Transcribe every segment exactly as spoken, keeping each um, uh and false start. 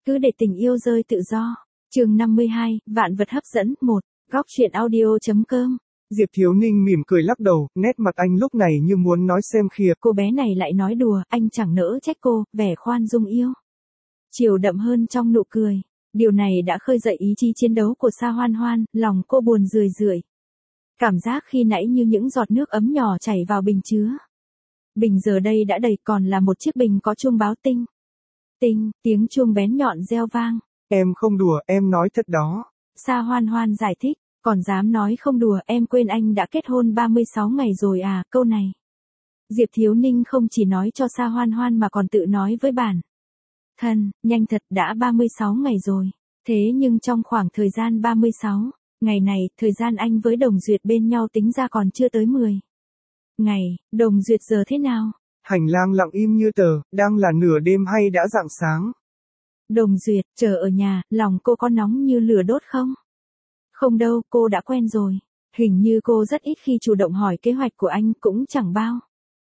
Cứ để tình yêu rơi tự do. Chương năm mươi hai, vạn vật hấp dẫn, một. Góc truyện audio.com. Diệp Thiếu Ninh mỉm cười lắc đầu, nét mặt anh lúc này như muốn nói xem khìa. Cô bé này lại nói đùa, anh chẳng nỡ trách cô, vẻ khoan dung yêu chiều đậm hơn trong nụ cười. Điều này đã khơi dậy ý chí chiến đấu của Sa Hoan Hoan, lòng cô buồn rười rượi. Cảm giác khi nãy như những giọt nước ấm nhỏ chảy vào bình chứa. Bình giờ đây đã đầy, còn là một chiếc bình có chuông báo tinh. Tinh, tiếng chuông bén nhọn reo vang. Em không đùa, em nói thật đó. Sa Hoan Hoan giải thích, còn dám nói không đùa, em quên anh đã kết hôn ba mươi sáu ngày rồi à, câu này. Diệp Thiếu Ninh không chỉ nói cho Sa Hoan Hoan mà còn tự nói với bản thân, nhanh thật đã ba mươi sáu ngày rồi. Thế nhưng trong khoảng thời gian ba mươi sáu ngày này, thời gian anh với Đồng Duyệt bên nhau tính ra còn chưa tới mười ngày. Đồng Duyệt giờ thế nào? Hành lang lặng im như tờ, đang là nửa đêm hay đã rạng sáng? Đồng Duyệt, chờ ở nhà, lòng cô có nóng như lửa đốt không? Không đâu, cô đã quen rồi. Hình như cô rất ít khi chủ động hỏi kế hoạch của anh, cũng chẳng bao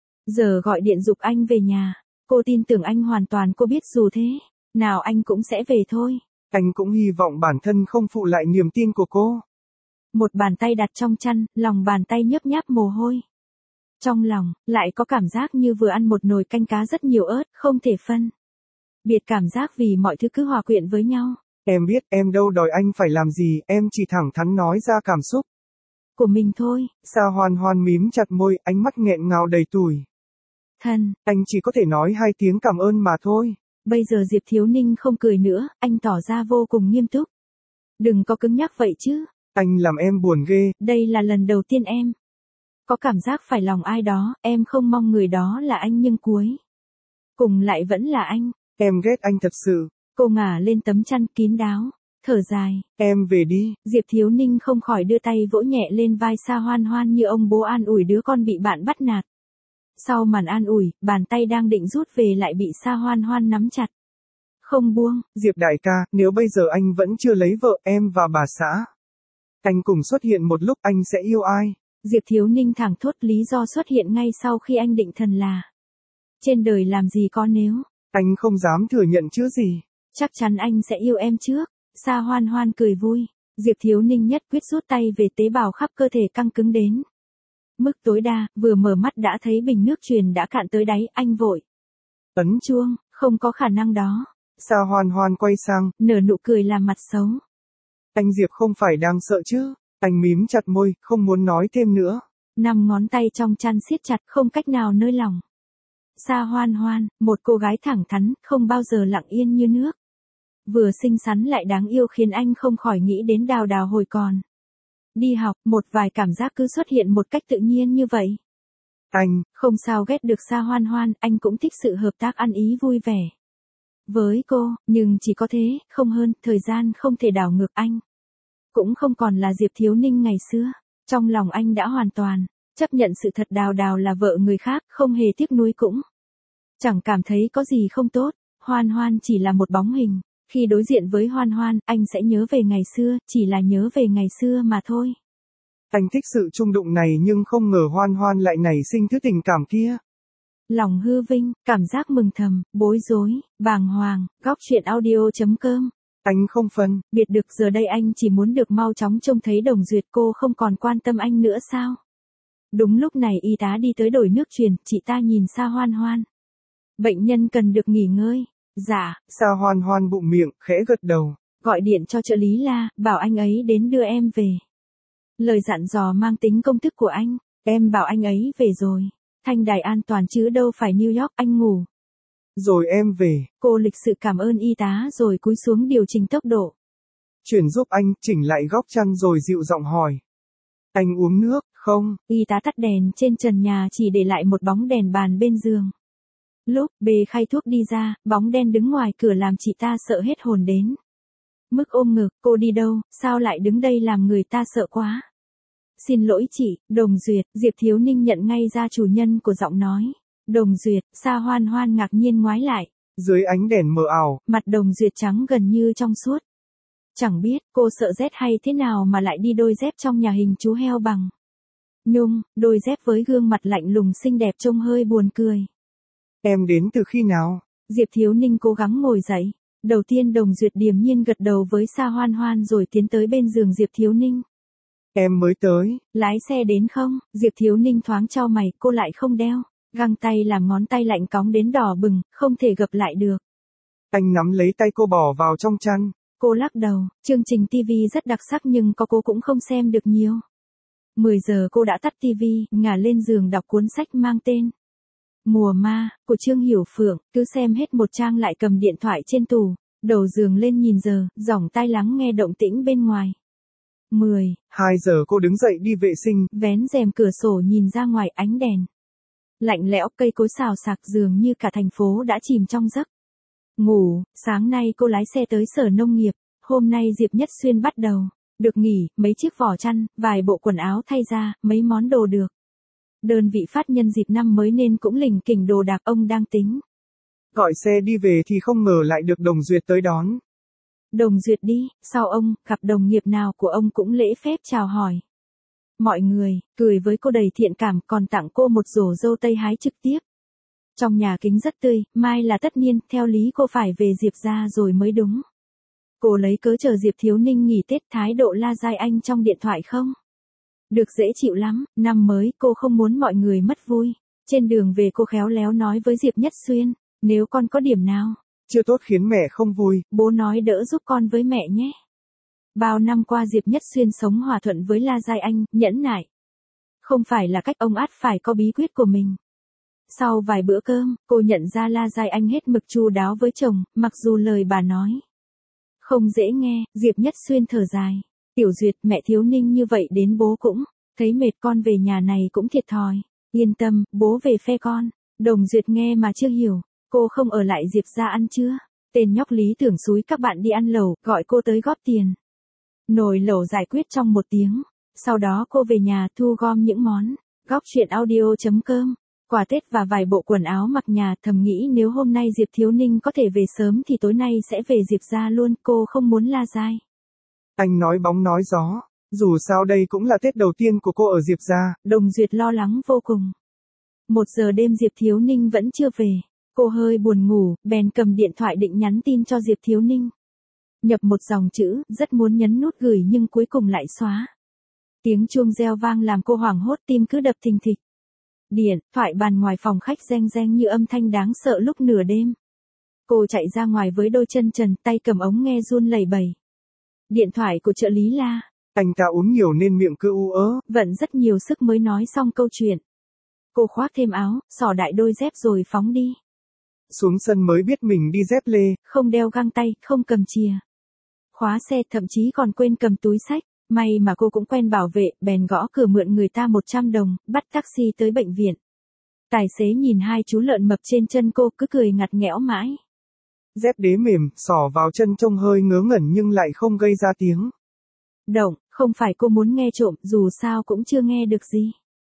giờ gọi điện giục anh về nhà. Cô tin tưởng anh hoàn toàn, cô biết dù thế nào anh cũng sẽ về thôi. Anh cũng hy vọng bản thân không phụ lại niềm tin của cô. Một bàn tay đặt trong chăn, lòng bàn tay nhấp nháp mồ hôi. Trong lòng, lại có cảm giác như vừa ăn một nồi canh cá rất nhiều ớt, không thể phân biệt cảm giác vì mọi thứ cứ hòa quyện với nhau. Em biết, em đâu đòi anh phải làm gì, em chỉ thẳng thắn nói ra cảm xúc của mình thôi. Sa Hoan Hoan mím chặt môi, ánh mắt nghẹn ngào đầy tủi thân. Anh chỉ có thể nói hai tiếng cảm ơn mà thôi. Bây giờ Diệp Thiếu Ninh không cười nữa, anh tỏ ra vô cùng nghiêm túc. Đừng có cứng nhắc vậy chứ. Anh làm em buồn ghê. Đây là lần đầu tiên em có cảm giác phải lòng ai đó, em không mong người đó là anh nhưng cuối cùng lại vẫn là anh. Em ghét anh thật sự. Cô ngả lên tấm chăn kín đáo, thở dài. Em về đi. Diệp Thiếu Ninh không khỏi đưa tay vỗ nhẹ lên vai Sa Hoan Hoan như ông bố an ủi đứa con bị bạn bắt nạt. Sau màn an ủi, bàn tay đang định rút về lại bị Sa Hoan Hoan nắm chặt. Không buông. Diệp đại ca, nếu bây giờ anh vẫn chưa lấy vợ, em và bà xã anh cùng xuất hiện một lúc, anh sẽ yêu ai? Diệp Thiếu Ninh thẳng thốt lý do xuất hiện ngay sau khi anh định thần là trên đời làm gì có nếu. Anh không dám thừa nhận chứ gì. Chắc chắn anh sẽ yêu em trước. Sa Hoan Hoan cười vui. Diệp Thiếu Ninh nhất quyết rút tay về, tế bào khắp cơ thể căng cứng đến mức tối đa, vừa mở mắt đã thấy bình nước truyền đã cạn tới đáy, anh vội ấn chuông, không có khả năng đó. Sa Hoan Hoan quay sang, nở nụ cười làm mặt xấu. Anh Diệp không phải đang sợ chứ? Anh mím chặt môi, không muốn nói thêm nữa. Năm ngón tay trong chăn siết chặt, không cách nào nới lỏng. Sa Hoan Hoan, một cô gái thẳng thắn, không bao giờ lặng yên như nước. Vừa xinh xắn lại đáng yêu khiến anh không khỏi nghĩ đến Đào Đào hồi còn đi học, một vài cảm giác cứ xuất hiện một cách tự nhiên như vậy. Anh, không sao ghét được Sa Hoan Hoan, anh cũng thích sự hợp tác ăn ý vui vẻ với cô, nhưng chỉ có thế, không hơn, thời gian không thể đảo ngược anh. Cũng không còn là Diệp Thiếu Ninh ngày xưa. Trong lòng anh đã hoàn toàn chấp nhận sự thật, Đào Đào là vợ người khác, không hề tiếc nuối cũng chẳng cảm thấy có gì không tốt. Hoan Hoan chỉ là một bóng hình. Khi đối diện với Hoan Hoan, anh sẽ nhớ về ngày xưa, chỉ là nhớ về ngày xưa mà thôi. Anh thích sự chung đụng này nhưng không ngờ Hoan Hoan lại nảy sinh thứ tình cảm kia. Lòng hư vinh, cảm giác mừng thầm, bối rối, bàng hoàng. Góc truyện audio.com. Anh không phân biệt được, giờ đây anh chỉ muốn được mau chóng trông thấy Đồng Duyệt. Cô không còn quan tâm anh nữa sao? Đúng lúc này y tá đi tới đổi nước truyền, chị ta nhìn Sa Hoan Hoan. Bệnh nhân cần được nghỉ ngơi. Dạ. Sa Hoan Hoan bụng miệng, khẽ gật đầu. Gọi điện cho trợ lý La, bảo anh ấy đến đưa em về. Lời dặn dò mang tính công thức của anh. Em bảo anh ấy về rồi. Thanh đài an toàn chứ đâu phải New York, anh ngủ rồi em về. Cô lịch sự cảm ơn y tá rồi cúi xuống điều chỉnh tốc độ. Chuyển giúp anh, chỉnh lại góc chăn rồi dịu giọng hỏi. Anh uống nước, không? Y tá tắt đèn trên trần nhà, chỉ để lại một bóng đèn bàn bên giường. Lúc bê khay thuốc đi ra, bóng đen đứng ngoài cửa làm chị ta sợ hết hồn đến mức ôm ngực. Cô đi đâu, sao lại đứng đây làm người ta sợ quá? Xin lỗi chị, Đồng Duyệt. Diệp Thiếu Ninh nhận ngay ra chủ nhân của giọng nói. Đồng Duyệt. Sa Hoan Hoan ngạc nhiên ngoái lại. Dưới ánh đèn mờ ảo, mặt Đồng Duyệt trắng gần như trong suốt. Chẳng biết cô sợ rét hay thế nào mà lại đi đôi dép trong nhà hình chú heo bằng nhung, đôi dép với gương mặt lạnh lùng xinh đẹp trông hơi buồn cười. Em đến từ khi nào? Diệp Thiếu Ninh cố gắng ngồi dậy. Đầu tiên Đồng Duyệt điềm nhiên gật đầu với Sa Hoan Hoan rồi tiến tới bên giường Diệp Thiếu Ninh. Em mới tới. Lái xe đến không? Diệp Thiếu Ninh thoáng chau mày, cô lại không đeo. Găng tay làm ngón tay lạnh cóng đến đỏ bừng, không thể gập lại được. Anh nắm lấy tay cô bỏ vào trong chăn. Cô lắc đầu, chương trình ti vi rất đặc sắc nhưng có cô cũng không xem được nhiều. mười giờ cô đã tắt ti vi, ngả lên giường đọc cuốn sách mang tên Mùa Ma, của Trương Hiểu Phượng, cứ xem hết một trang lại cầm điện thoại trên tủ, đầu giường lên nhìn giờ, dòng tai lắng nghe động tĩnh bên ngoài. mười. hai giờ cô đứng dậy đi vệ sinh. Vén rèm cửa sổ nhìn ra ngoài ánh đèn. Lạnh lẽo, cây cối xào xạc, dường như cả thành phố đã chìm trong giấc ngủ. Sáng nay cô lái xe tới Sở Nông nghiệp, hôm nay Diệp Nhất Xuyên bắt đầu được nghỉ, mấy chiếc vỏ chăn, vài bộ quần áo thay ra, mấy món đồ được đơn vị phát nhân dịp năm mới nên cũng lỉnh kỉnh đồ đạc. Ông đang tính Gọi xe đi về thì không ngờ lại được Đồng Duyệt tới đón. Đồng Duyệt đi, sau ông, gặp đồng nghiệp nào của ông cũng lễ phép chào hỏi mọi người, cười với cô đầy thiện cảm, còn tặng cô một rổ dâu tây hái trực tiếp trong nhà kính rất tươi, mai là tất niên, theo lý cô phải về Diệp gia rồi mới đúng. Cô lấy cớ chờ Diệp Thiếu Ninh nghỉ Tết, thái độ la dai anh trong điện thoại không được dễ chịu lắm. Năm mới cô không muốn mọi người mất vui. Trên đường về cô khéo léo nói với Diệp Nhất Xuyên, nếu con có điểm nào chưa tốt khiến mẹ không vui, bố nói đỡ giúp con với mẹ nhé. Bao năm qua Diệp Nhất Xuyên sống hòa thuận với La Giai Anh, nhẫn nại không phải là cách ông ắt phải có bí quyết của mình. Sau vài bữa cơm, cô nhận ra La Giai Anh hết mực chu đáo với chồng, mặc dù lời bà nói không dễ nghe. Diệp Nhất Xuyên thở dài, Tiểu Duyệt, mẹ Thiếu Ninh như vậy đến bố cũng thấy mệt, con về nhà này cũng thiệt thòi. Yên tâm, bố về phe con. Đồng Duyệt nghe mà chưa hiểu, cô không ở lại Diệp gia ăn trưa. Tên nhóc Lý tưởng xúi các bạn đi ăn lẩu, gọi cô tới góp tiền. Nồi lẩu giải quyết trong một tiếng. Sau đó cô về nhà thu gom những món góc chuyện audio chấm com, quà Tết và vài bộ quần áo mặc nhà, thầm nghĩ nếu hôm nay Diệp Thiếu Ninh có thể về sớm thì tối nay sẽ về Diệp gia luôn. Cô không muốn La Giai Anh nói bóng nói gió, dù sao đây cũng là Tết đầu tiên của cô ở Diệp gia. Đồng Duyệt lo lắng vô cùng. Một giờ đêm Diệp Thiếu Ninh vẫn chưa về. Cô hơi buồn ngủ, bèn cầm điện thoại định nhắn tin cho Diệp Thiếu Ninh. Nhập một dòng chữ, rất muốn nhấn nút gửi nhưng cuối cùng lại xóa. Tiếng chuông reo vang làm cô hoảng hốt, tim cứ đập thình thịch. Điện thoại bàn ngoài phòng khách reng reng như âm thanh đáng sợ lúc nửa đêm. Cô chạy ra ngoài với đôi chân trần, tay cầm ống nghe run lẩy bẩy. Điện thoại của trợ lý La. Anh ta uống nhiều nên miệng cứ u ớ. Vận rất nhiều sức mới nói xong câu chuyện. Cô khoác thêm áo, xỏ đại đôi dép rồi phóng đi. Xuống sân mới biết mình đi dép lê. Không đeo găng tay, không cầm chìa khóa xe, thậm chí còn quên cầm túi xách. May mà cô cũng quen bảo vệ, bèn gõ cửa mượn người ta một trăm đồng, bắt taxi tới bệnh viện. Tài xế nhìn hai chú lợn mập trên chân cô cứ cười ngặt nghẽo mãi. Dép đế mềm, xỏ vào chân trông hơi ngớ ngẩn nhưng lại không gây ra tiếng động. Không phải cô muốn nghe trộm, dù sao cũng chưa nghe được gì.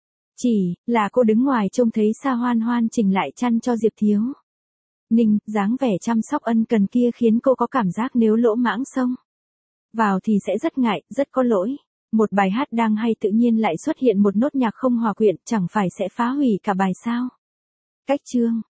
Chỉ là cô đứng ngoài trông thấy Sa Hoan Hoan chỉnh lại chăn cho Diệp Thiếu Ninh, dáng vẻ chăm sóc ân cần kia khiến cô có cảm giác nếu lỗ mãng xông vào thì sẽ rất ngại, rất có lỗi. Một bài hát đang hay tự nhiên lại xuất hiện một nốt nhạc không hòa quyện, chẳng phải sẽ phá hủy cả bài sao? Cách chương